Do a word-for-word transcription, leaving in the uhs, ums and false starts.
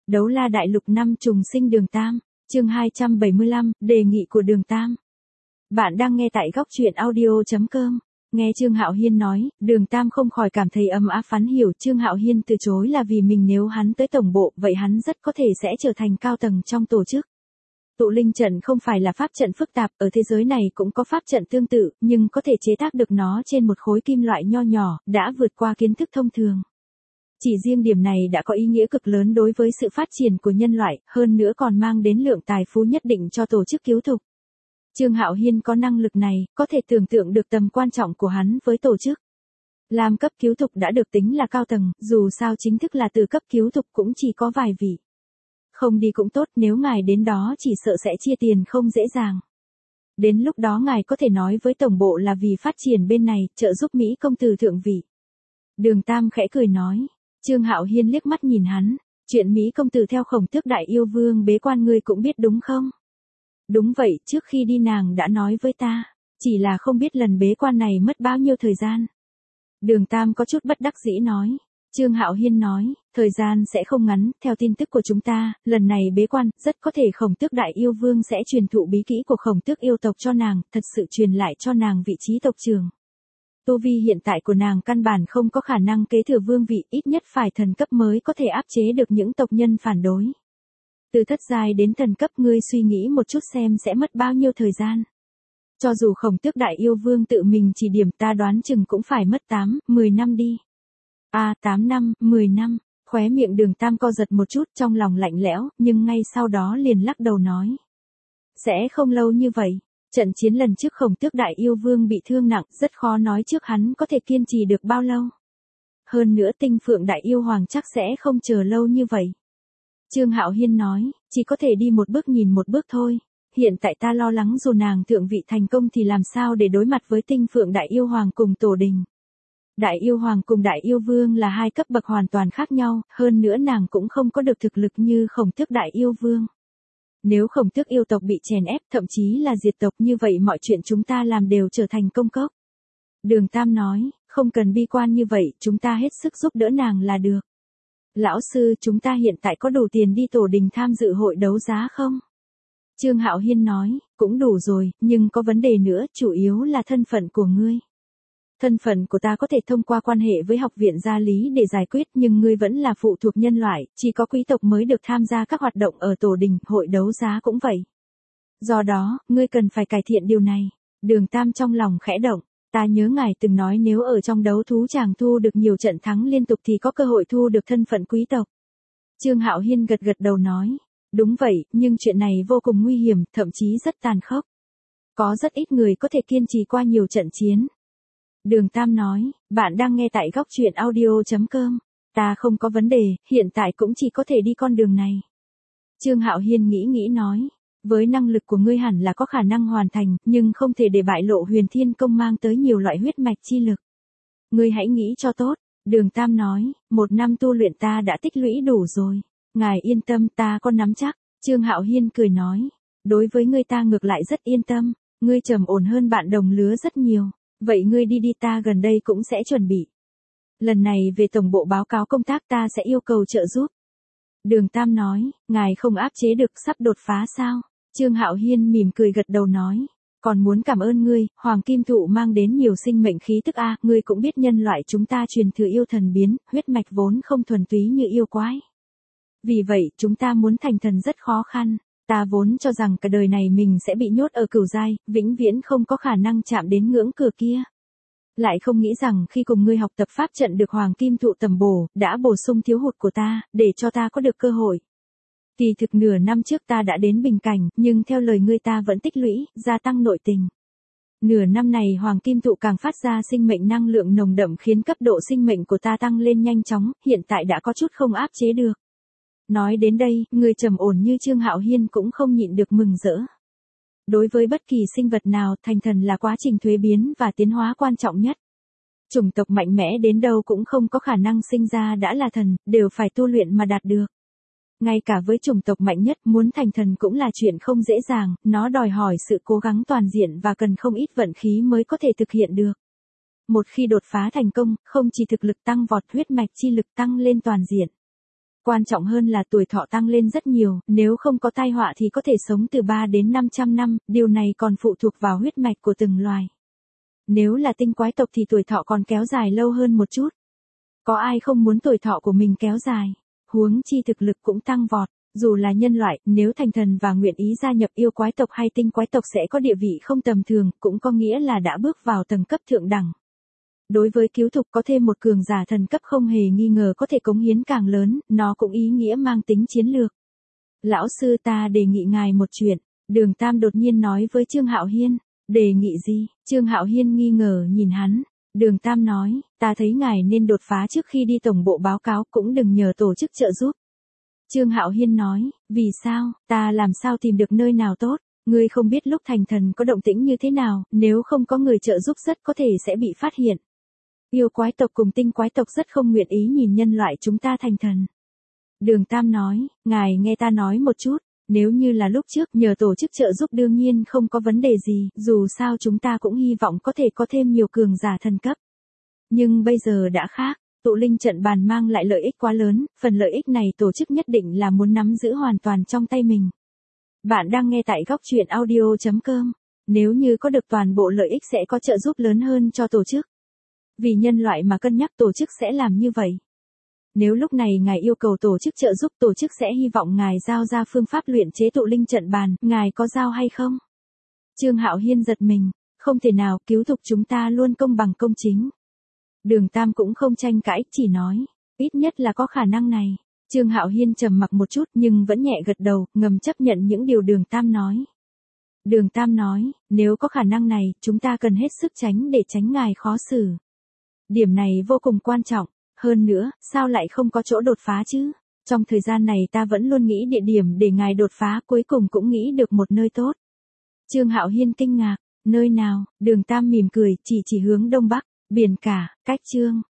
Đấu la đại lục năm trùng sinh Đường Tam, chương hai trăm bảy mươi lăm, đề nghị của Đường Tam. Bạn đang nghe tại góc truyện audio chấm com. Nghe Trương Hạo Hiên nói, Đường Tam không khỏi cảm thấy ấm áp, phán hiểu Trương Hạo Hiên từ chối là vì mình nếu hắn tới tổng bộ, vậy hắn rất có thể sẽ trở thành cao tầng trong tổ chức. Tụ linh trận không phải là pháp trận phức tạp, ở thế giới này cũng có pháp trận tương tự, nhưng có thể chế tác được nó trên một khối kim loại nho nhỏ, đã vượt qua kiến thức thông thường. Chỉ riêng điểm này đã có ý nghĩa cực lớn đối với sự phát triển của nhân loại, hơn nữa còn mang đến lượng tài phú nhất định cho tổ chức cứu thục. Trương Hạo Hiên có năng lực này, có thể tưởng tượng được tầm quan trọng của hắn với tổ chức. Làm cấp cứu thục đã được tính là cao tầng, dù sao chính thức là từ cấp cứu thục cũng chỉ có vài vị. Không đi cũng tốt, nếu ngài đến đó chỉ sợ sẽ chia tiền không dễ dàng. Đến lúc đó ngài có thể nói với tổng bộ là vì phát triển bên này, trợ giúp Mỹ công tử thượng vị. Đường Tam khẽ cười nói. Trương Hạo Hiên liếc mắt nhìn hắn, chuyện Mỹ công tử theo Khổng Tước đại yêu vương bế quan ngươi cũng biết đúng không? Đúng vậy, trước khi đi nàng đã nói với ta, chỉ là không biết lần bế quan này mất bao nhiêu thời gian. Đường Tam có chút bất đắc dĩ nói. Trương Hạo Hiên nói, thời gian sẽ không ngắn, theo tin tức của chúng ta, lần này bế quan, rất có thể Khổng Tước đại yêu vương sẽ truyền thụ bí kỹ của Khổng Tước yêu tộc cho nàng, thật sự truyền lại cho nàng vị trí tộc trưởng. Tu vi hiện tại của nàng căn bản không có khả năng kế thừa vương vị, ít nhất phải thần cấp mới có thể áp chế được những tộc nhân phản đối. Từ thất giai đến thần cấp ngươi suy nghĩ một chút xem sẽ mất bao nhiêu thời gian. Cho dù Khổng Tước đại yêu vương tự mình chỉ điểm ta đoán chừng cũng phải mất tám, mười năm đi. À tám năm, mười năm, khóe miệng Đường Tam co giật một chút trong lòng lạnh lẽo, nhưng ngay sau đó liền lắc đầu nói. Sẽ không lâu như vậy. Trận chiến lần trước Khổng Tước đại yêu vương bị thương nặng, rất khó nói trước hắn có thể kiên trì được bao lâu. Hơn nữa Tinh Phượng đại yêu hoàng chắc sẽ không chờ lâu như vậy. Trương Hạo Hiên nói, chỉ có thể đi một bước nhìn một bước thôi. Hiện tại ta lo lắng dù nàng thượng vị thành công thì làm sao để đối mặt với Tinh Phượng đại yêu hoàng cùng tổ đình. Đại yêu hoàng cùng đại yêu vương là hai cấp bậc hoàn toàn khác nhau, hơn nữa nàng cũng không có được thực lực như Khổng Tước đại yêu vương. Nếu Khổng Tước yêu tộc bị chèn ép, thậm chí là diệt tộc, như vậy mọi chuyện chúng ta làm đều trở thành công cốc. Đường Tam nói, không cần bi quan như vậy, chúng ta hết sức giúp đỡ nàng là được. Lão sư, chúng ta hiện tại có đủ tiền đi tổ đình tham dự hội đấu giá không? Trương Hạo Hiên nói, cũng đủ rồi, nhưng có vấn đề nữa, chủ yếu là thân phận của ngươi. Thân phận của ta có thể thông qua quan hệ với học viện gia lý để giải quyết, nhưng ngươi vẫn là phụ thuộc nhân loại, chỉ có quý tộc mới được tham gia các hoạt động ở tổ đình, hội đấu giá cũng vậy. Do đó, ngươi cần phải cải thiện điều này. Đường Tam trong lòng khẽ động, ta nhớ ngài từng nói nếu ở trong đấu thú chàng thu được nhiều trận thắng liên tục thì có cơ hội thu được thân phận quý tộc. Trương Hạo Hiên gật gật đầu nói, đúng vậy, nhưng chuyện này vô cùng nguy hiểm, thậm chí rất tàn khốc. Có rất ít người có thể kiên trì qua nhiều trận chiến. Đường Tam nói, bạn đang nghe tại góc truyện audio chấm com. Ta không có vấn đề, hiện tại cũng chỉ có thể đi con đường này. Trương Hạo Hiên nghĩ nghĩ nói, với năng lực của ngươi hẳn là có khả năng hoàn thành, nhưng không thể để bại lộ Huyền Thiên Công mang tới nhiều loại huyết mạch chi lực. Ngươi hãy nghĩ cho tốt. Đường Tam nói, một năm tu luyện ta đã tích lũy đủ rồi. Ngài yên tâm, ta có nắm chắc. Trương Hạo Hiên cười nói, đối với ngươi ta ngược lại rất yên tâm, ngươi trầm ổn hơn bạn đồng lứa rất nhiều. Vậy ngươi đi đi, ta gần đây cũng sẽ chuẩn bị. Lần này về tổng bộ báo cáo công tác ta sẽ yêu cầu trợ giúp. Đường Tam nói, ngài không áp chế được, sắp đột phá sao? Trương Hạo Hiên mỉm cười gật đầu nói, còn muốn cảm ơn ngươi, Hoàng Kim Thụ mang đến nhiều sinh mệnh khí tức a, ngươi cũng biết nhân loại chúng ta truyền thừa yêu thần biến, huyết mạch vốn không thuần túy như yêu quái. Vì vậy, chúng ta muốn thành thần rất khó khăn. Ta vốn cho rằng cả đời này mình sẽ bị nhốt ở cửu giai, vĩnh viễn không có khả năng chạm đến ngưỡng cửa kia. Lại không nghĩ rằng khi cùng ngươi học tập pháp trận được Hoàng Kim Thụ tầm bổ, đã bổ sung thiếu hụt của ta, để cho ta có được cơ hội. Kỳ thực nửa năm trước ta đã đến bình cảnh, nhưng theo lời ngươi ta vẫn tích lũy, gia tăng nội tình. Nửa năm này Hoàng Kim Thụ càng phát ra sinh mệnh năng lượng nồng đậm khiến cấp độ sinh mệnh của ta tăng lên nhanh chóng, hiện tại đã có chút không áp chế được. Nói đến đây, người trầm ổn như Trương Hạo Hiên cũng không nhịn được mừng rỡ. Đối với bất kỳ sinh vật nào, thành thần là quá trình thuế biến và tiến hóa quan trọng nhất. Chủng tộc mạnh mẽ đến đâu cũng không có khả năng sinh ra đã là thần, đều phải tu luyện mà đạt được. Ngay cả với chủng tộc mạnh nhất, muốn thành thần cũng là chuyện không dễ dàng, nó đòi hỏi sự cố gắng toàn diện và cần không ít vận khí mới có thể thực hiện được. Một khi đột phá thành công, không chỉ thực lực tăng vọt, huyết mạch chi lực tăng lên toàn diện. Quan trọng hơn là tuổi thọ tăng lên rất nhiều, nếu không có tai họa thì có thể sống từ ba đến năm trăm năm, điều này còn phụ thuộc vào huyết mạch của từng loài. Nếu là tinh quái tộc thì tuổi thọ còn kéo dài lâu hơn một chút. Có ai không muốn tuổi thọ của mình kéo dài, huống chi thực lực cũng tăng vọt. Dù là nhân loại, nếu thành thần và nguyện ý gia nhập yêu quái tộc hay tinh quái tộc sẽ có địa vị không tầm thường, cũng có nghĩa là đã bước vào tầng cấp thượng đẳng. Đối với cứu thục có thêm một cường giả thần cấp không hề nghi ngờ có thể cống hiến càng lớn, nó cũng ý nghĩa mang tính chiến lược. Lão sư ta đề nghị ngài một chuyện, Đường Tam đột nhiên nói với Trương Hạo Hiên. Đề nghị gì? Trương Hạo Hiên nghi ngờ nhìn hắn. Đường Tam nói, ta thấy ngài nên đột phá trước khi đi tổng bộ báo cáo, cũng đừng nhờ tổ chức trợ giúp. Trương Hạo Hiên nói, vì sao, ta làm sao tìm được nơi nào tốt, ngươi không biết lúc thành thần có động tĩnh như thế nào, nếu không có người trợ giúp rất có thể sẽ bị phát hiện. Yêu quái tộc cùng tinh quái tộc rất không nguyện ý nhìn nhân loại chúng ta thành thần. Đường Tam nói, ngài nghe ta nói một chút, nếu như là lúc trước nhờ tổ chức trợ giúp đương nhiên không có vấn đề gì, dù sao chúng ta cũng hy vọng có thể có thêm nhiều cường giả thần cấp. Nhưng bây giờ đã khác. Tụ linh trận bàn mang lại lợi ích quá lớn, phần lợi ích này tổ chức nhất định là muốn nắm giữ hoàn toàn trong tay mình. Bạn đang nghe tại góc truyện audio chấm com. Nếu như có được toàn bộ lợi ích sẽ có trợ giúp lớn hơn cho tổ chức. Vì nhân loại mà cân nhắc tổ chức sẽ làm như vậy. Nếu lúc này ngài yêu cầu tổ chức trợ giúp, tổ chức sẽ hy vọng ngài giao ra phương pháp luyện chế tụ linh trận bàn, ngài có giao hay không? Trương Hạo Hiên giật mình, không thể nào, cứu thục chúng ta luôn công bằng công chính. Đường Tam cũng không tranh cãi, chỉ nói, ít nhất là có khả năng này. Trương Hạo Hiên trầm mặc một chút nhưng vẫn nhẹ gật đầu, ngầm chấp nhận những điều Đường Tam nói. Đường Tam nói, nếu có khả năng này, chúng ta cần hết sức tránh để tránh ngài khó xử. Điểm này vô cùng quan trọng, hơn nữa, sao lại không có chỗ đột phá chứ? Trong thời gian này ta vẫn luôn nghĩ địa điểm để ngài đột phá, cuối cùng cũng nghĩ được một nơi tốt. Trương Hạo Hiên kinh ngạc, nơi nào? Đường Tam mỉm cười, chỉ chỉ hướng đông bắc. Biển cả, cách Trương